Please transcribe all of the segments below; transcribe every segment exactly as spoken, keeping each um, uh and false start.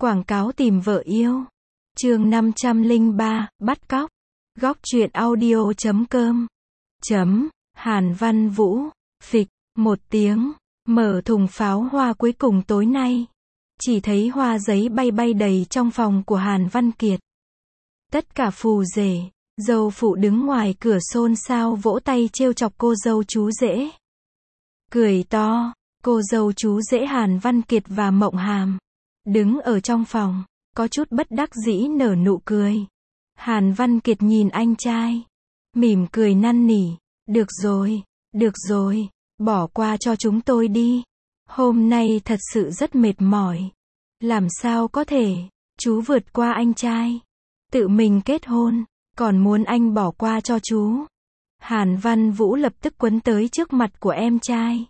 Quảng cáo tìm vợ yêu. Chương năm trăm lẻ ba, bắt cóc. Góc truyện audio chấm com. Chấm, Hàn Văn Vũ, phịch, một tiếng, mở thùng pháo hoa cuối cùng tối nay. Chỉ thấy hoa giấy bay bay đầy trong phòng của Hàn Văn Kiệt. Tất cả phù rể, dâu phụ đứng ngoài cửa xôn xao vỗ tay trêu chọc cô dâu chú rể. Cười to, cô dâu chú rể Hàn Văn Kiệt và Mộng Hàm đứng ở trong phòng, có chút bất đắc dĩ nở nụ cười. Hàn Văn Kiệt nhìn anh trai, mỉm cười năn nỉ, được rồi, được rồi, bỏ qua cho chúng tôi đi. Hôm nay thật sự rất mệt mỏi. Làm sao có thể, chú vượt qua anh trai, tự mình kết hôn, còn muốn anh bỏ qua cho chú. Hàn Văn Vũ lập tức quấn tới trước mặt của em trai,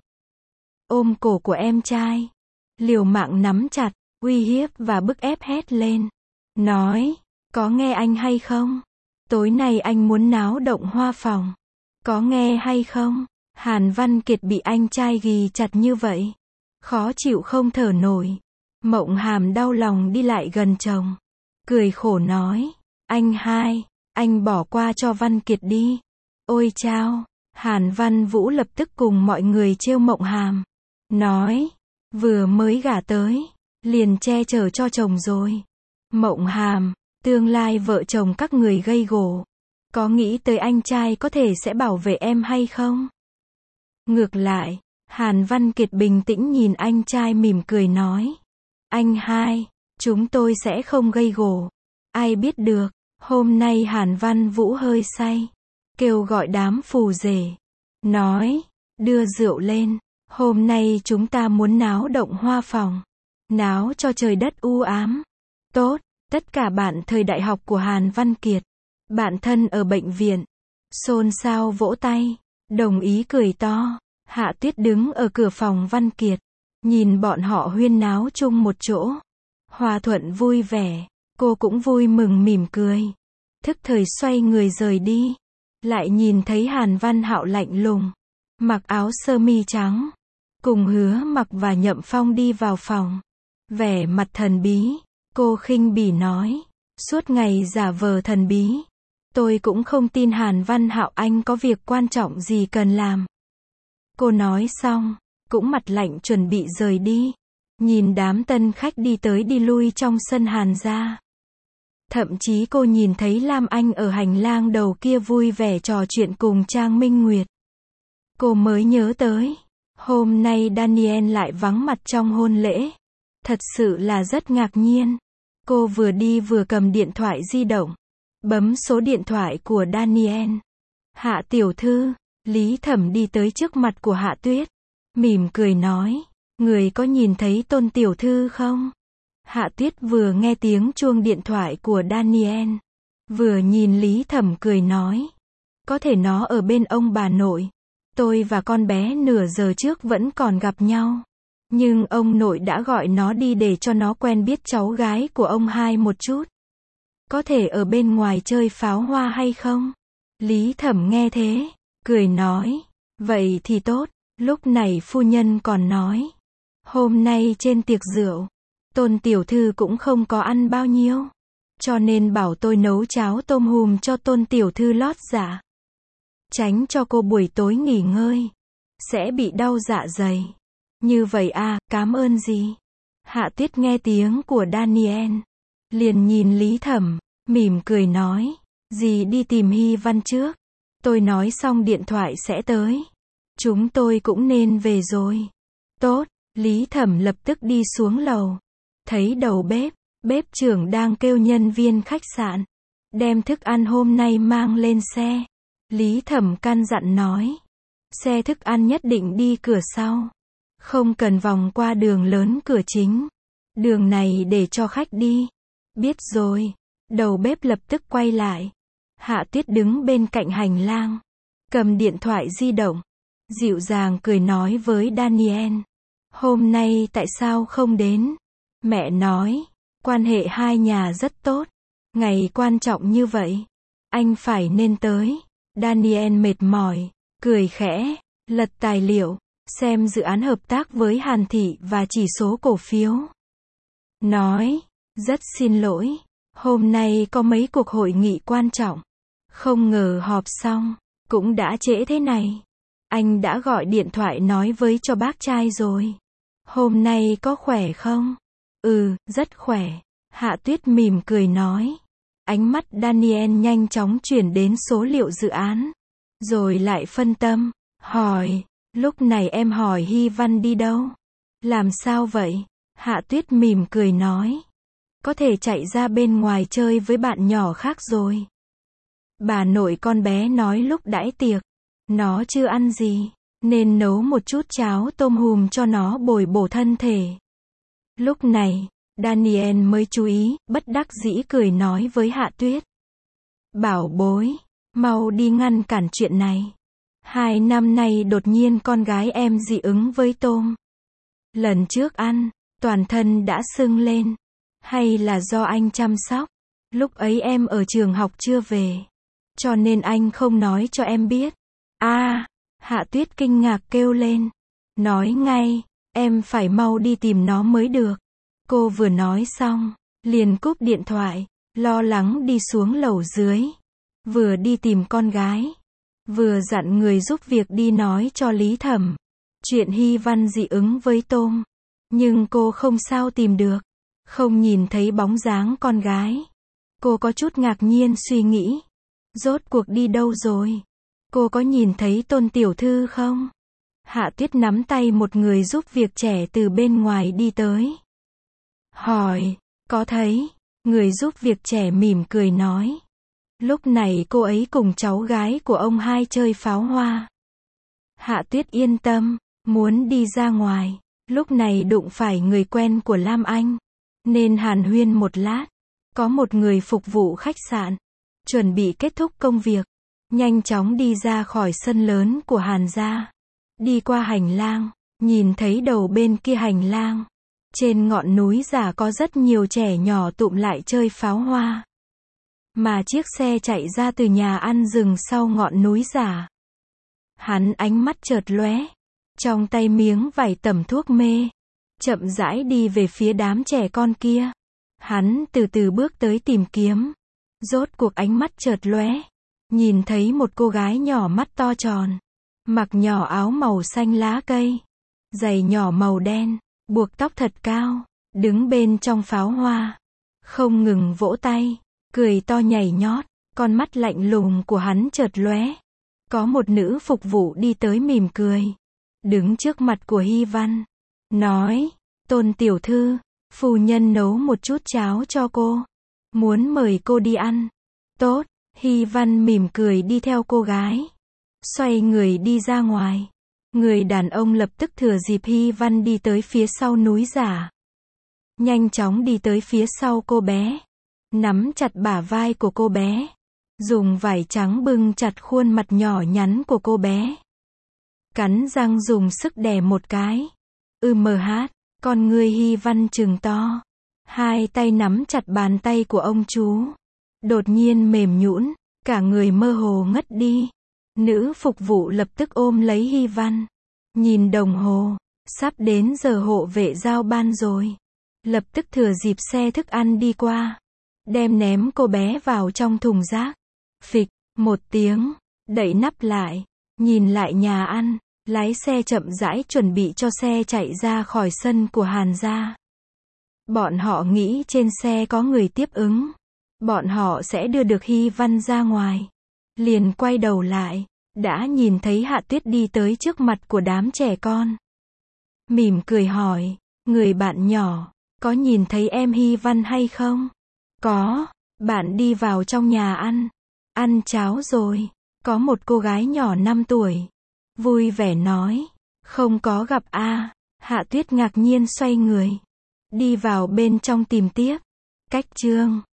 ôm cổ của em trai, liều mạng nắm chặt, uy hiếp và bức ép hét lên. Nói, có nghe anh hay không? Tối nay anh muốn náo động hoa phòng. Có nghe hay không? Hàn Văn Kiệt bị anh trai ghì chặt như vậy, khó chịu không thở nổi. Mộng Hàm đau lòng đi lại gần chồng, cười khổ nói, anh hai, anh bỏ qua cho Văn Kiệt đi. Ôi chao, Hàn Văn Vũ lập tức cùng mọi người trêu Mộng Hàm, nói, vừa mới gả tới, liền che chở cho chồng rồi. Mộng Hàm, tương lai vợ chồng các người gây gổ, có nghĩ tới anh trai có thể sẽ bảo vệ em hay không? Ngược lại, Hàn Văn Kiệt bình tĩnh nhìn anh trai mỉm cười nói, anh hai, chúng tôi sẽ không gây gổ. Ai biết được, hôm nay Hàn Văn Vũ hơi say, kêu gọi đám phù rể, nói, đưa rượu lên, hôm nay chúng ta muốn náo động hoa phòng, náo cho trời đất u ám. Tốt, tất cả bạn thời đại học của Hàn Văn Kiệt, bạn thân ở bệnh viện, xôn xao vỗ tay, đồng ý cười to. Hạ Tuyết đứng ở cửa phòng Văn Kiệt, nhìn bọn họ huyên náo chung một chỗ, hòa thuận vui vẻ, cô cũng vui mừng mỉm cười, thức thời xoay người rời đi, lại nhìn thấy Hàn Văn Hạo lạnh lùng, mặc áo sơ mi trắng, cùng Hứa Mặc và Nhậm Phong đi vào phòng, vẻ mặt thần bí, cô khinh bỉ nói, suốt ngày giả vờ thần bí, tôi cũng không tin Hàn Văn Hạo anh có việc quan trọng gì cần làm. Cô nói xong, cũng mặt lạnh chuẩn bị rời đi, nhìn đám tân khách đi tới đi lui trong sân Hàn gia. Thậm chí cô nhìn thấy Lam Anh ở hành lang đầu kia vui vẻ trò chuyện cùng Trang Minh Nguyệt. Cô mới nhớ tới, hôm nay Daniel lại vắng mặt trong hôn lễ. Thật sự là rất ngạc nhiên. Cô vừa đi vừa cầm điện thoại di động, bấm số điện thoại của Daniel. Hạ tiểu thư, Lý Thẩm đi tới trước mặt của Hạ Tuyết, mỉm cười nói, người có nhìn thấy Tôn tiểu thư không? Hạ Tuyết vừa nghe tiếng chuông điện thoại của Daniel, vừa nhìn Lý Thẩm cười nói, có thể nó ở bên ông bà nội. Tôi và con bé nửa giờ trước vẫn còn gặp nhau, nhưng ông nội đã gọi nó đi để cho nó quen biết cháu gái của ông hai một chút. Có thể ở bên ngoài chơi pháo hoa hay không? Lý Thẩm nghe thế, cười nói, vậy thì tốt. Lúc này phu nhân còn nói, hôm nay trên tiệc rượu, Tôn tiểu thư cũng không có ăn bao nhiêu, cho nên bảo tôi nấu cháo tôm hùm cho Tôn tiểu thư lót dạ, tránh cho cô buổi tối nghỉ ngơi sẽ bị đau dạ dày. Như vậy à, cảm ơn gì? Hạ Tuyết nghe tiếng của Daniel, liền nhìn Lý Thẩm, mỉm cười nói, dì đi tìm Hy Văn trước, tôi nói xong điện thoại sẽ tới. Chúng tôi cũng nên về rồi. Tốt, Lý Thẩm lập tức đi xuống lầu, thấy đầu bếp, bếp trưởng đang kêu nhân viên khách sạn đem thức ăn hôm nay mang lên xe. Lý Thẩm căn dặn nói, xe thức ăn nhất định đi cửa sau, không cần vòng qua đường lớn cửa chính, đường này để cho khách đi. Biết rồi. Đầu bếp lập tức quay lại. Hạ Tuyết đứng bên cạnh hành lang, cầm điện thoại di động, dịu dàng cười nói với Daniel, hôm nay tại sao không đến? Mẹ nói, quan hệ hai nhà rất tốt, ngày quan trọng như vậy, anh phải nên tới. Daniel mệt mỏi, cười khẽ, lật tài liệu, xem dự án hợp tác với Hàn Thị và chỉ số cổ phiếu. Nói, Rất xin lỗi, hôm nay có mấy cuộc hội nghị quan trọng. Không ngờ họp xong, cũng đã trễ thế này. Anh đã gọi điện thoại nói với cho bác trai rồi. Hôm nay có khỏe không? Ừ, rất khỏe. Hạ Tuyết mỉm cười nói. Ánh mắt Daniel nhanh chóng chuyển đến số liệu dự án. Rồi lại phân tâm, hỏi, lúc này em hỏi Hy Văn đi đâu? Làm sao vậy? Hạ Tuyết mỉm cười nói. Có thể chạy ra bên ngoài chơi với bạn nhỏ khác rồi. Bà nội con bé nói lúc đãi tiệc, nó chưa ăn gì, nên nấu một chút cháo tôm hùm cho nó bồi bổ thân thể. Lúc này, Daniel mới chú ý, bất đắc dĩ cười nói với Hạ Tuyết. Bảo bối, mau đi ngăn cản chuyện này. Hai năm nay đột nhiên con gái em dị ứng với tôm. Lần trước ăn, toàn thân đã sưng lên. Hay là do anh chăm sóc? Lúc ấy em ở trường học chưa về. Cho nên anh không nói cho em biết. À, Hạ Tuyết kinh ngạc kêu lên. Nói ngay, em phải mau đi tìm nó mới được. Cô vừa nói xong, liền cúp điện thoại, lo lắng đi xuống lầu dưới. Vừa đi tìm con gái, vừa dặn người giúp việc đi nói cho Lý Thẩm. Chuyện Hy Văn dị ứng với tôm. Nhưng cô không sao tìm được. Không nhìn thấy bóng dáng con gái. Cô có chút ngạc nhiên suy nghĩ. Rốt cuộc đi đâu rồi? Cô có nhìn thấy Tôn tiểu thư không? Hạ Tuyết nắm tay một người giúp việc trẻ từ bên ngoài đi tới. Hỏi, có thấy? Người giúp việc trẻ mỉm cười nói. Lúc này cô ấy cùng cháu gái của ông hai chơi pháo hoa. Hạ Tuyết yên tâm, muốn đi ra ngoài. Lúc này đụng phải người quen của Lam Anh. Nên hàn huyên một lát. Có một người phục vụ khách sạn. Chuẩn bị kết thúc công việc. Nhanh chóng đi ra khỏi sân lớn của Hàn gia. Đi qua hành lang. Nhìn thấy đầu bên kia hành lang. Trên ngọn núi giả có rất nhiều trẻ nhỏ tụm lại chơi pháo hoa. Mà chiếc xe chạy ra từ nhà ăn dừng sau ngọn núi giả. Hắn ánh mắt chợt lóe. Trong tay miếng vài tẩm thuốc mê. Chậm rãi đi về phía đám trẻ con kia. Hắn từ từ bước tới tìm kiếm. Rốt cuộc ánh mắt chợt lóe. Nhìn thấy một cô gái nhỏ mắt to tròn. Mặc nhỏ áo màu xanh lá cây. Giày nhỏ màu đen. Buộc tóc thật cao. Đứng bên trong pháo hoa. Không ngừng vỗ tay. Cười to nhảy nhót. Con mắt lạnh lùng của hắn chợt lóe. Có một nữ phục vụ đi tới mỉm cười. Đứng trước mặt của Hy Văn. Nói. Tôn tiểu thư. Phu nhân nấu một chút cháo cho cô. Muốn mời cô đi ăn. Tốt. Hy Văn mỉm cười đi theo cô gái. Xoay người đi ra ngoài. Người đàn ông lập tức thừa dịp Hy Văn đi tới phía sau núi giả. Nhanh chóng đi tới phía sau cô bé. Nắm chặt bả vai của cô bé. Dùng vải trắng bưng chặt khuôn mặt nhỏ nhắn của cô bé. Cắn răng dùng sức đè một cái. Ừ mờ hát. Con người Hy Văn trừng to. Hai tay nắm chặt bàn tay của ông chú. Đột nhiên mềm nhũn, cả người mơ hồ ngất đi. Nữ phục vụ lập tức ôm lấy Hy Văn. Nhìn đồng hồ, sắp đến giờ hộ vệ giao ban rồi. Lập tức thừa dịp xe thức ăn đi qua. Đem ném cô bé vào trong thùng rác. Phịch, một tiếng, đậy nắp lại. Nhìn lại nhà ăn. Lái xe chậm rãi chuẩn bị cho xe chạy ra khỏi sân của Hàn gia. Bọn họ nghĩ trên xe có người tiếp ứng. Bọn họ sẽ đưa được Hy Văn ra ngoài. Liền quay đầu lại. Đã nhìn thấy Hạ Tuyết đi tới trước mặt của đám trẻ con. Mỉm cười hỏi. Người bạn nhỏ. Có nhìn thấy em Hy Văn hay không? Có. Bạn đi vào trong nhà ăn. Ăn cháo rồi. Có một cô gái nhỏ năm tuổi. Vui vẻ nói. Không có gặp a. À. Hạ Tuyết ngạc nhiên xoay người. Đi vào bên trong tìm tiếp. Cách chương